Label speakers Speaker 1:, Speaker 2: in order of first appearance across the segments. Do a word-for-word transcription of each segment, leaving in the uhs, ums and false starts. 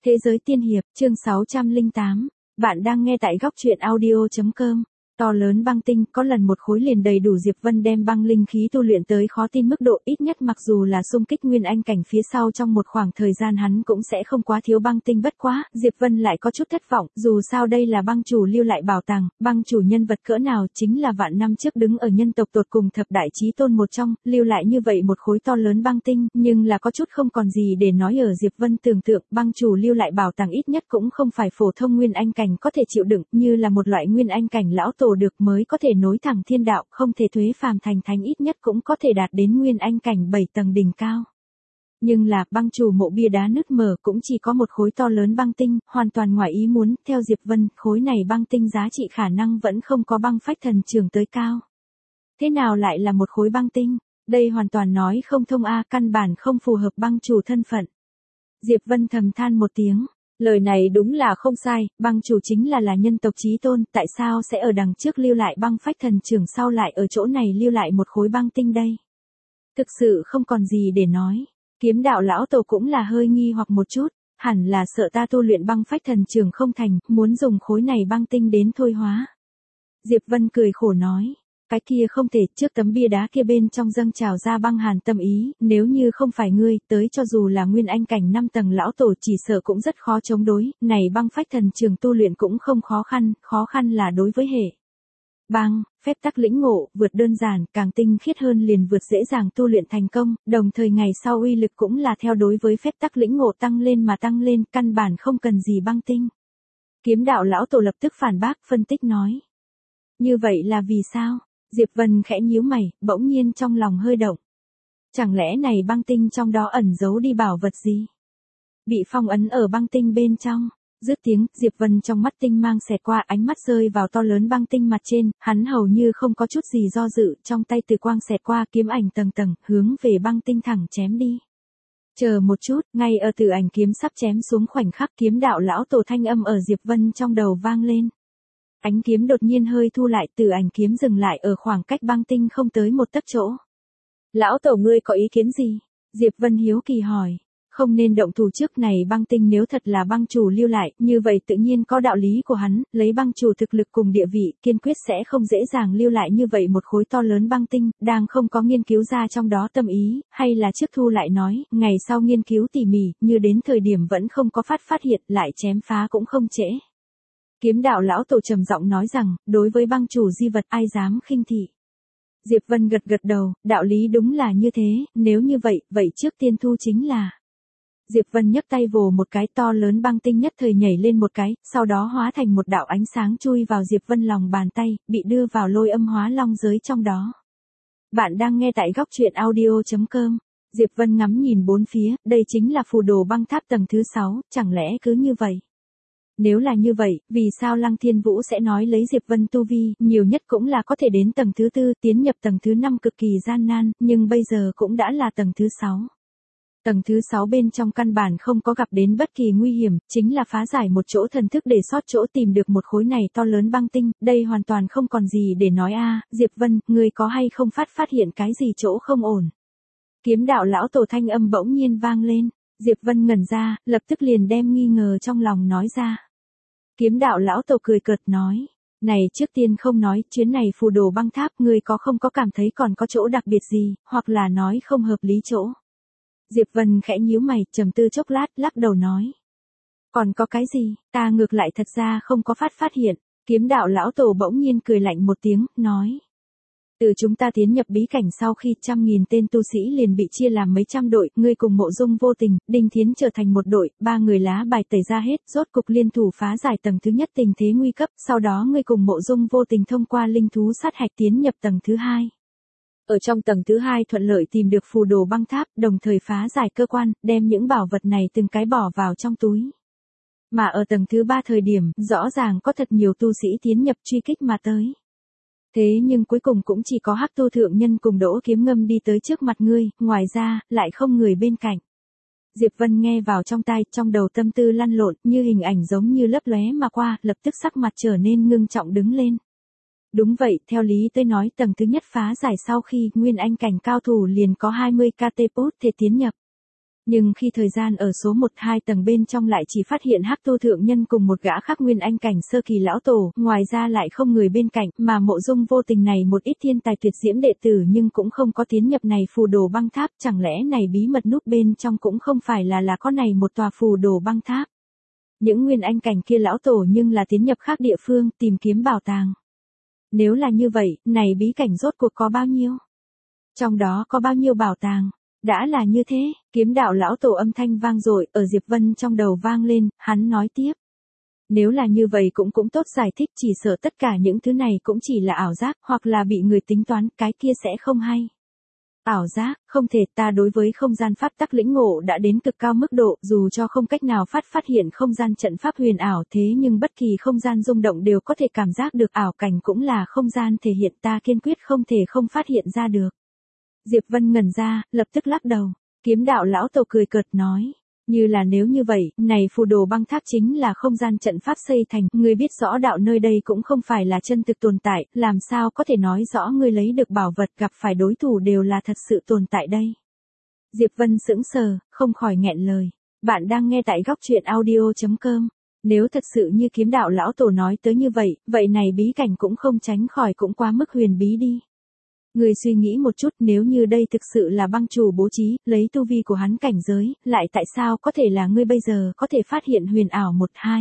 Speaker 1: Thế giới tiên hiệp, chương sáu trăm lẻ tám. Bạn đang nghe tại góc truyện audio chấm com. To lớn băng tinh, có lần một khối liền đầy đủ. Diệp Vân đem băng linh khí tu luyện tới khó tin mức độ, ít nhất mặc dù là xung kích nguyên anh cảnh phía sau trong một khoảng thời gian hắn cũng sẽ không quá thiếu băng tinh, bất quá, Diệp Vân lại có chút thất vọng, dù sao đây là băng chủ lưu lại bảo tàng, băng chủ nhân vật cỡ nào, chính là vạn năm trước đứng ở nhân tộc tột cùng thập đại chí tôn một trong, lưu lại như vậy một khối to lớn băng tinh, nhưng là có chút không còn gì để nói. Ở Diệp Vân tưởng tượng, băng chủ lưu lại bảo tàng ít nhất cũng không phải phổ thông nguyên anh cảnh có thể chịu đựng, như là một loại nguyên anh cảnh lão tổ được mới có thể nối thẳng thiên đạo, không thể thuế phàm thành thánh, ít nhất cũng có thể đạt đến nguyên anh cảnh bảy tầng đỉnh cao. Nhưng là, băng chủ mộ bia đá nứt mở cũng chỉ có một khối to lớn băng tinh, hoàn toàn ngoài ý muốn, theo Diệp Vân, khối này băng tinh giá trị khả năng vẫn không có băng phách thần trường tới cao. Thế nào lại là một khối băng tinh? Đây hoàn toàn nói không thông a, căn bản không phù hợp băng chủ thân phận. Diệp Vân thầm than một tiếng. Lời này đúng là không sai, băng chủ chính là là nhân tộc chí tôn, tại sao sẽ ở đằng trước lưu lại băng phách thần trưởng, sau lại ở chỗ này lưu lại một khối băng tinh đây? Thực sự không còn gì để nói. Kiếm đạo lão tổ cũng là hơi nghi hoặc một chút, hẳn là sợ ta tu luyện băng phách thần trưởng không thành, muốn dùng khối này băng tinh đến thôi hóa. Diệp Vân cười khổ nói. Cái kia không thể, trước tấm bia đá kia bên trong dâng trào ra băng hàn tâm ý, nếu như không phải ngươi, tới cho dù là nguyên anh cảnh năm tầng lão tổ chỉ sợ cũng rất khó chống đối, này băng phách thần trường tu luyện cũng không khó khăn, khó khăn là đối với hệ. Băng, phép tắc lĩnh ngộ, vượt đơn giản, càng tinh khiết hơn liền vượt dễ dàng tu luyện thành công, đồng thời ngày sau uy lực cũng là theo đối với phép tắc lĩnh ngộ tăng lên mà tăng lên, căn bản không cần gì băng tinh. Kiếm đạo lão tổ lập tức phản bác, phân tích nói. Như vậy là vì sao? Diệp Vân khẽ nhíu mày, bỗng nhiên trong lòng hơi động. Chẳng lẽ này băng tinh trong đó ẩn giấu đi bảo vật gì? Bị phong ấn ở băng tinh bên trong. Dứt tiếng, Diệp Vân trong mắt tinh mang xẹt qua, ánh mắt rơi vào to lớn băng tinh mặt trên, hắn hầu như không có chút gì do dự, trong tay từ quang xẹt qua, kiếm ảnh tầng tầng, hướng về băng tinh thẳng chém đi. Chờ một chút, ngay ở từ ảnh kiếm sắp chém xuống khoảnh khắc, kiếm đạo lão tổ thanh âm ở Diệp Vân trong đầu vang lên. Ánh kiếm đột nhiên hơi thu lại, từ ảnh kiếm dừng lại ở khoảng cách băng tinh không tới một tấc chỗ. Lão tổ ngươi có ý kiến gì? Diệp Vân hiếu kỳ hỏi. Không nên động thủ trước, này băng tinh nếu thật là băng chủ lưu lại, như vậy tự nhiên có đạo lý của hắn, lấy băng chủ thực lực cùng địa vị, kiên quyết sẽ không dễ dàng lưu lại như vậy một khối to lớn băng tinh, đang không có nghiên cứu ra trong đó tâm ý, hay là trước thu lại nói, ngày sau nghiên cứu tỉ mỉ, như đến thời điểm vẫn không có phát phát hiện, lại chém phá cũng không trễ. Kiếm đạo lão tổ trầm giọng nói rằng, đối với băng chủ di vật ai dám khinh thị. Diệp Vân gật gật đầu, đạo lý đúng là như thế, nếu như vậy, vậy trước tiên thu chính là. Diệp Vân nhấc tay vồ một cái, to lớn băng tinh nhất thời nhảy lên một cái, sau đó hóa thành một đạo ánh sáng chui vào Diệp Vân lòng bàn tay, bị đưa vào lôi âm hóa long giới trong đó. Bạn đang nghe tại góc truyện audio chấm com. Diệp Vân ngắm nhìn bốn phía, đây chính là phù đồ băng tháp tầng thứ sáu, chẳng lẽ cứ như vậy? Nếu là như vậy, vì sao Lăng Thiên Vũ sẽ nói lấy Diệp Vân tu vi, nhiều nhất cũng là có thể đến tầng thứ tư, tiến nhập tầng thứ năm cực kỳ gian nan, nhưng bây giờ cũng đã là tầng thứ sáu. Tầng thứ sáu bên trong căn bản không có gặp đến bất kỳ nguy hiểm, chính là phá giải một chỗ thần thức để sót chỗ tìm được một khối này to lớn băng tinh, đây hoàn toàn không còn gì để nói a. Diệp Vân, ngươi có hay không phát phát hiện cái gì chỗ không ổn? Kiếm đạo lão tổ thanh âm bỗng nhiên vang lên. Diệp Vân ngẩn ra, lập tức liền đem nghi ngờ trong lòng nói ra. Kiếm đạo lão tổ cười cợt nói, này trước tiên không nói, chuyến này phù đồ băng tháp ngươi có không có cảm thấy còn có chỗ đặc biệt gì, hoặc là nói không hợp lý chỗ. Diệp Vân khẽ nhíu mày, trầm tư chốc lát, lắc đầu nói. Còn có cái gì, ta ngược lại thật ra không có phát phát hiện. Kiếm đạo lão tổ bỗng nhiên cười lạnh một tiếng, nói. Từ chúng ta tiến nhập bí cảnh sau khi trăm nghìn tên tu sĩ liền bị chia làm mấy trăm đội, ngươi cùng Mộ Dung Vô Tình, Đinh Thiến trở thành một đội, ba người lá bài tẩy ra hết, rốt cục liên thủ phá giải tầng thứ nhất tình thế nguy cấp, sau đó ngươi cùng Mộ Dung Vô Tình thông qua linh thú sát hạch tiến nhập tầng thứ hai. Ở trong tầng thứ hai thuận lợi tìm được phù đồ băng tháp, đồng thời phá giải cơ quan, đem những bảo vật này từng cái bỏ vào trong túi. Mà ở tầng thứ ba thời điểm, rõ ràng có thật nhiều tu sĩ tiến nhập truy kích mà tới. Thế nhưng cuối cùng cũng chỉ có Hắc Tu thượng nhân cùng Đỗ Kiếm Ngâm đi tới trước mặt ngươi, ngoài ra, lại không người bên cạnh. Diệp Vân nghe vào trong tai, trong đầu tâm tư lăn lộn, như hình ảnh giống như lấp lóe mà qua, lập tức sắc mặt trở nên ngưng trọng đứng lên. Đúng vậy, theo lý tới nói tầng thứ nhất phá giải sau khi nguyên anh cảnh cao thủ liền có hai mươi ca tê pốt thể tiến nhập. Nhưng khi thời gian ở số một hai tầng bên trong lại chỉ phát hiện Hắc Tu thượng nhân cùng một gã khác nguyên anh cảnh sơ kỳ lão tổ, ngoài ra lại không người bên cạnh, mà Mộ Dung vô tình này một ít thiên tài tuyệt diễm đệ tử nhưng cũng không có tiến nhập này phù đồ băng tháp, chẳng lẽ này bí mật núp bên trong cũng không phải là là có này một tòa phù đồ băng tháp. Những nguyên anh cảnh kia lão tổ nhưng là tiến nhập khác địa phương tìm kiếm bảo tàng. Nếu là như vậy, này bí cảnh rốt cuộc có bao nhiêu? Trong đó có bao nhiêu bảo tàng? Đã là như thế, kiếm đạo lão tổ âm thanh vang dội ở Diệp Vân trong đầu vang lên, hắn nói tiếp. Nếu là như vậy cũng cũng tốt giải thích, chỉ sợ tất cả những thứ này cũng chỉ là ảo giác, hoặc là bị người tính toán, cái kia sẽ không hay. Ảo giác, không thể, ta đối với không gian pháp tắc lĩnh ngộ đã đến cực cao mức độ, dù cho không cách nào phát phát hiện không gian trận pháp huyền ảo thế nhưng bất kỳ không gian rung động đều có thể cảm giác được, ảo cảnh cũng là không gian thể hiện, ta kiên quyết không thể không phát hiện ra được. Diệp Vân ngẩn ra, lập tức lắc đầu. Kiếm đạo lão tổ cười cợt nói. Như là nếu như vậy, này phù đồ băng tháp chính là không gian trận pháp xây thành, ngươi biết rõ đạo nơi đây cũng không phải là chân thực tồn tại, làm sao có thể nói rõ ngươi lấy được bảo vật gặp phải đối thủ đều là thật sự tồn tại đây. Diệp Vân sững sờ, không khỏi nghẹn lời. Bạn đang nghe tại góc truyện audio chấm com. Nếu thật sự như kiếm đạo lão tổ nói tới như vậy, vậy này bí cảnh cũng không tránh khỏi cũng quá mức huyền bí đi. Người suy nghĩ một chút, nếu như đây thực sự là băng chủ bố trí, lấy tu vi của hắn cảnh giới, lại tại sao có thể là ngươi bây giờ có thể phát hiện huyền ảo một hai.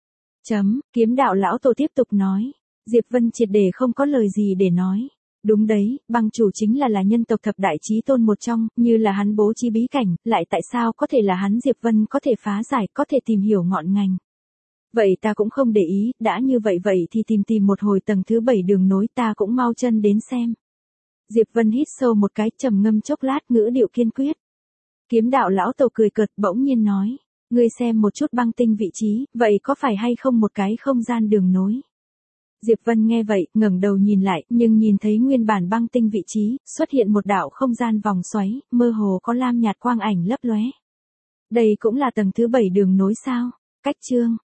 Speaker 1: Chấm, kiếm đạo lão tổ tiếp tục nói. Diệp Vân triệt để không có lời gì để nói. Đúng đấy, băng chủ chính là là nhân tộc thập đại chí tôn một trong, như là hắn bố trí bí cảnh, lại tại sao có thể là hắn Diệp Vân có thể phá giải, có thể tìm hiểu ngọn ngành. Vậy ta cũng không để ý, đã như vậy vậy thì tìm tìm một hồi tầng thứ bảy đường nối, ta cũng mau chân đến xem. Diệp Vân hít sâu một cái, trầm ngâm chốc lát, ngữ điệu kiên quyết. Kiếm đạo lão tổ cười cợt, bỗng nhiên nói, ngươi xem một chút băng tinh vị trí, vậy có phải hay không một cái không gian đường nối? Diệp Vân nghe vậy, ngẩng đầu nhìn lại, nhưng nhìn thấy nguyên bản băng tinh vị trí, xuất hiện một đạo không gian vòng xoáy, mơ hồ có lam nhạt quang ảnh lấp lóe. Đây cũng là tầng thứ bảy đường nối sao? Cách chương